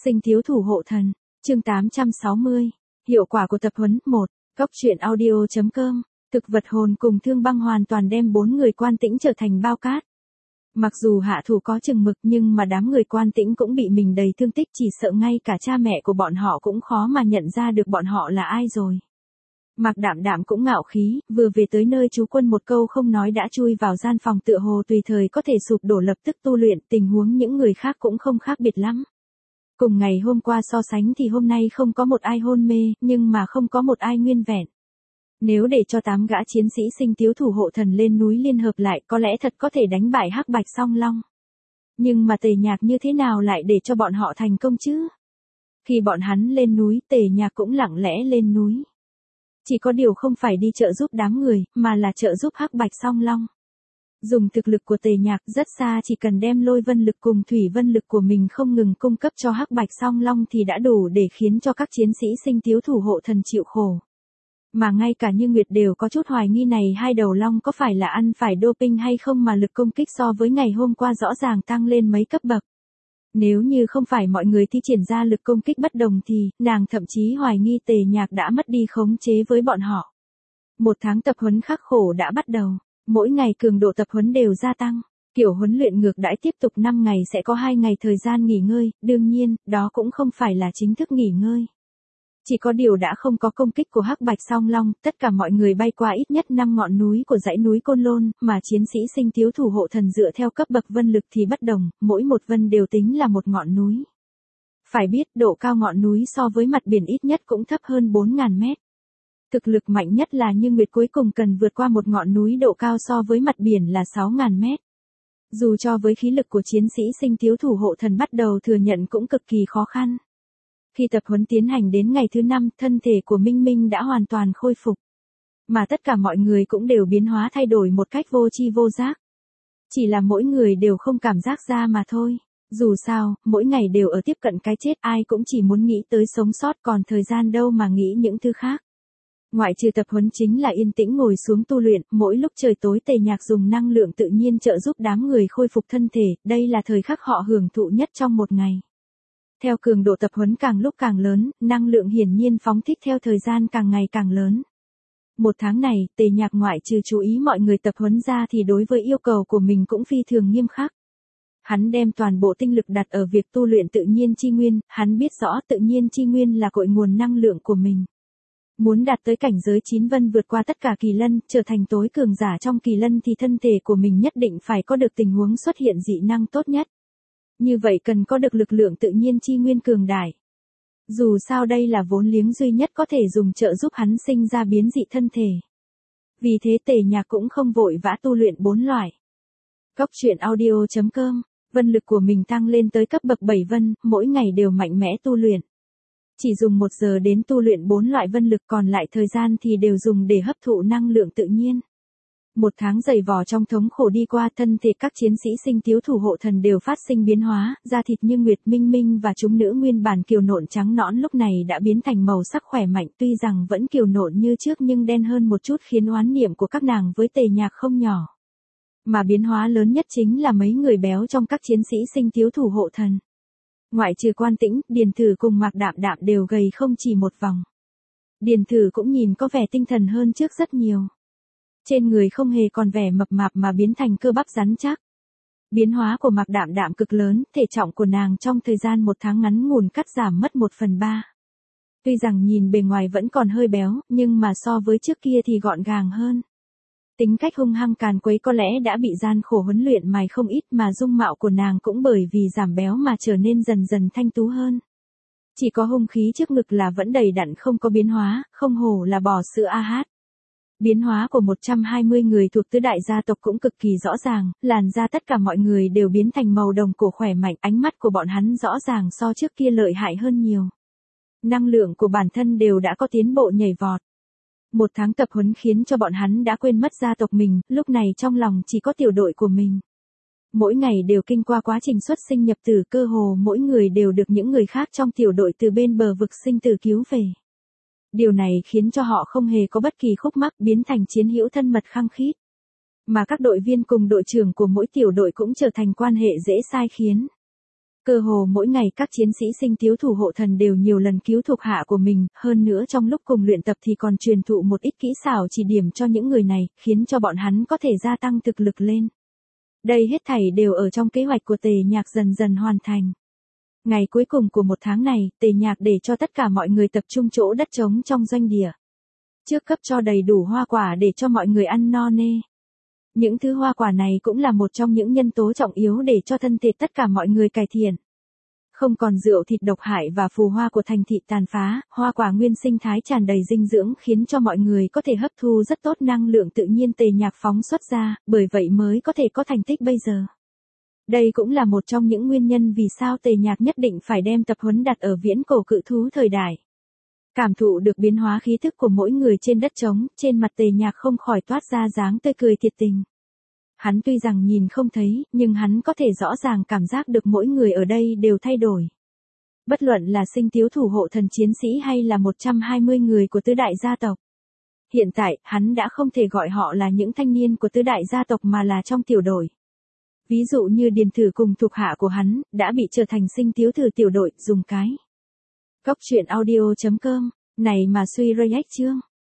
Sinh thiếu thủ hộ thần, chương 860. Hiệu quả của tập huấn 1. Cốc truyện audio.com. Thực vật hồn cùng Thương Băng hoàn toàn đem 4 người Quan Tĩnh trở thành bao cát. Mặc dù hạ thủ có chừng mực nhưng mà đám người Quan Tĩnh cũng bị mình đầy thương tích, chỉ sợ ngay cả cha mẹ của bọn họ cũng khó mà nhận ra được bọn họ là ai rồi. Mạc Đạm Đạm cũng ngạo khí, vừa về tới nơi trú quân một câu không nói đã chui vào gian phòng tựa hồ tùy thời có thể sụp đổ lập tức tu luyện, tình huống những người khác cũng không khác biệt lắm. Cùng ngày hôm qua so sánh thì hôm nay không có một ai hôn mê, nhưng mà không có một ai nguyên vẹn. Nếu để cho 8 gã chiến sĩ sinh thiếu thủ hộ thần lên núi liên hợp lại có lẽ thật có thể đánh bại Hắc Bạch Song Long. Nhưng mà Tề Nhạc như thế nào lại để cho bọn họ thành công chứ? Khi bọn hắn lên núi, Tề Nhạc cũng lặng lẽ lên núi. Chỉ có điều không phải đi trợ giúp đám người, mà là trợ giúp Hắc Bạch Song Long. Dùng thực lực của Tề Nhạc rất xa, chỉ cần đem lôi vân lực cùng thủy vân lực của mình không ngừng cung cấp cho Hắc Bạch Song Long thì đã đủ để khiến cho các chiến sĩ sinh thiếu thủ hộ thần chịu khổ. Mà ngay cả Như Nguyệt đều có chút hoài nghi này hai đầu long có phải là ăn phải doping hay không mà lực công kích so với ngày hôm qua rõ ràng tăng lên mấy cấp bậc. Nếu như không phải mọi người thi triển ra lực công kích bất đồng thì, nàng thậm chí hoài nghi Tề Nhạc đã mất đi khống chế với bọn họ. 1 tháng tập huấn khắc khổ đã bắt đầu, mỗi ngày cường độ tập huấn đều gia tăng, kiểu huấn luyện ngược đãi tiếp tục 5 ngày sẽ có 2 ngày thời gian nghỉ ngơi, đương nhiên, đó cũng không phải là chính thức nghỉ ngơi. Chỉ có điều đã không có công kích của Hắc Bạch Song Long, tất cả mọi người bay qua ít nhất 5 ngọn núi của dãy núi Côn Lôn, mà chiến sĩ sinh thiếu thủ hộ thần dựa theo cấp bậc vân lực thì bất đồng, mỗi một vân đều tính là một ngọn núi. Phải biết độ cao ngọn núi so với mặt biển ít nhất cũng thấp hơn 4.000 mét. Thực lực mạnh nhất là Như Nguyệt cuối cùng cần vượt qua một ngọn núi độ cao so với mặt biển là 6.000 mét. Dù cho với khí lực của chiến sĩ sinh thiếu thủ hộ thần bắt đầu thừa nhận cũng cực kỳ khó khăn. Khi tập huấn tiến hành đến ngày thứ 5, thân thể của Minh Minh đã hoàn toàn khôi phục. Mà tất cả mọi người cũng đều biến hóa thay đổi một cách vô tri vô giác. Chỉ là mỗi người đều không cảm giác ra mà thôi. Dù sao, mỗi ngày đều ở tiếp cận cái chết, ai cũng chỉ muốn nghĩ tới sống sót, còn thời gian đâu mà nghĩ những thứ khác. Ngoại trừ tập huấn chính là yên tĩnh ngồi xuống tu luyện, mỗi lúc trời tối Tề Nhạc dùng năng lượng tự nhiên trợ giúp đám người khôi phục thân thể, đây là thời khắc họ hưởng thụ nhất trong một ngày. Theo cường độ tập huấn càng lúc càng lớn, năng lượng hiển nhiên phóng thích theo thời gian càng ngày càng lớn. 1 tháng này, Tề Nhạc ngoại trừ chú ý mọi người tập huấn ra thì đối với yêu cầu của mình cũng phi thường nghiêm khắc. Hắn đem toàn bộ tinh lực đặt ở việc tu luyện tự nhiên chi nguyên, hắn biết rõ tự nhiên chi nguyên là cội nguồn năng lượng của mình. Muốn đạt tới cảnh giới 9 vân vượt qua tất cả kỳ lân, trở thành tối cường giả trong kỳ lân thì thân thể của mình nhất định phải có được tình huống xuất hiện dị năng tốt nhất. Như vậy cần có được lực lượng tự nhiên chi nguyên cường đại. Dù sao đây là vốn liếng duy nhất có thể dùng trợ giúp hắn sinh ra biến dị thân thể. Vì thế Tề Nhạc cũng không vội vã tu luyện 4 loại. Cốc truyện audio.com, vân lực của mình tăng lên tới cấp bậc 7 vân, mỗi ngày đều mạnh mẽ tu luyện. Chỉ dùng 1 giờ đến tu luyện 4 loại vân lực, còn lại thời gian thì đều dùng để hấp thụ năng lượng tự nhiên. 1 tháng dày vò trong thống khổ đi qua, thân thể các chiến sĩ sinh thiếu thủ hộ thần đều phát sinh biến hóa, da thịt Như Nguyệt, Minh Minh và chúng nữ nguyên bản kiều nộn trắng nõn lúc này đã biến thành màu sắc khỏe mạnh, tuy rằng vẫn kiều nộn như trước nhưng đen hơn một chút khiến oán niệm của các nàng với Tề Nhạc không nhỏ. Mà biến hóa lớn nhất chính là mấy người béo trong các chiến sĩ sinh thiếu thủ hộ thần. Ngoại trừ Quan Tĩnh, Điền Thử cùng Mạc Đạm Đạm đều gầy không chỉ một vòng. Điền Thử cũng nhìn có vẻ tinh thần hơn trước rất nhiều. Trên người không hề còn vẻ mập mạp mà biến thành cơ bắp rắn chắc. Biến hóa của Mạc Đạm Đạm cực lớn, thể trọng của nàng trong thời gian 1 tháng ngắn ngủn cắt giảm mất 1/3. Tuy rằng nhìn bề ngoài vẫn còn hơi béo, nhưng mà so với trước kia thì gọn gàng hơn. Tính cách hung hăng càn quấy có lẽ đã bị gian khổ huấn luyện mài không ít, mà dung mạo của nàng cũng bởi vì giảm béo mà trở nên dần dần thanh tú hơn. Chỉ có hung khí trước ngực là vẫn đầy đặn không có biến hóa, không hổ là bò sữa AH. Biến hóa của 120 người thuộc tứ đại gia tộc cũng cực kỳ rõ ràng, làn da tất cả mọi người đều biến thành màu đồng cổ khỏe mạnh, ánh mắt của bọn hắn rõ ràng so trước kia lợi hại hơn nhiều. Năng lượng của bản thân đều đã có tiến bộ nhảy vọt. 1 tháng tập huấn khiến cho bọn hắn đã quên mất gia tộc mình, lúc này trong lòng chỉ có tiểu đội của mình. Mỗi ngày đều kinh qua quá trình xuất sinh nhập tử, cơ hồ mỗi người đều được những người khác trong tiểu đội từ bên bờ vực sinh tử cứu về. Điều này khiến cho họ không hề có bất kỳ khúc mắc, biến thành chiến hữu thân mật khăng khít. Mà các đội viên cùng đội trưởng của mỗi tiểu đội cũng trở thành quan hệ dễ sai khiến. Cơ hồ mỗi ngày các chiến sĩ sinh tiếu thủ hộ thần đều nhiều lần cứu thuộc hạ của mình, hơn nữa trong lúc cùng luyện tập thì còn truyền thụ một ít kỹ xảo chỉ điểm cho những người này, khiến cho bọn hắn có thể gia tăng thực lực lên. Đây hết thảy đều ở trong kế hoạch của Tề Nhạc dần dần hoàn thành. Ngày cuối cùng của một tháng này, Tề Nhạc để cho tất cả mọi người tập trung chỗ đất trống trong doanh địa. Trước cấp cho đầy đủ hoa quả để cho mọi người ăn no nê. Những thứ hoa quả này cũng là một trong những nhân tố trọng yếu để cho thân thể tất cả mọi người cải thiện. Không còn rượu thịt độc hại và phù hoa của thành thị tàn phá, hoa quả nguyên sinh thái tràn đầy dinh dưỡng khiến cho mọi người có thể hấp thu rất tốt năng lượng tự nhiên Tề Nhạc phóng xuất ra, bởi vậy mới có thể có thành tích bây giờ. Đây cũng là một trong những nguyên nhân vì sao Tề Nhạc nhất định phải đem tập huấn đặt ở viễn cổ cự thú thời đại. Cảm thụ được biến hóa khí thức của mỗi người trên đất trống, trên mặt Tề Nhạc không khỏi toát ra dáng tươi cười thiệt tình. Hắn tuy rằng nhìn không thấy, nhưng hắn có thể rõ ràng cảm giác được mỗi người ở đây đều thay đổi. Bất luận là sinh tiếu thủ hộ thần chiến sĩ hay là 120 người của tứ đại gia tộc. Hiện tại, hắn đã không thể gọi họ là những thanh niên của tứ đại gia tộc mà là trong tiểu đội. Ví dụ như Điền Thử cùng thuộc hạ của hắn, đã bị trở thành sinh tiếu thử tiểu đội, dùng cái. Góc truyện audio.com, này mà suy react chương.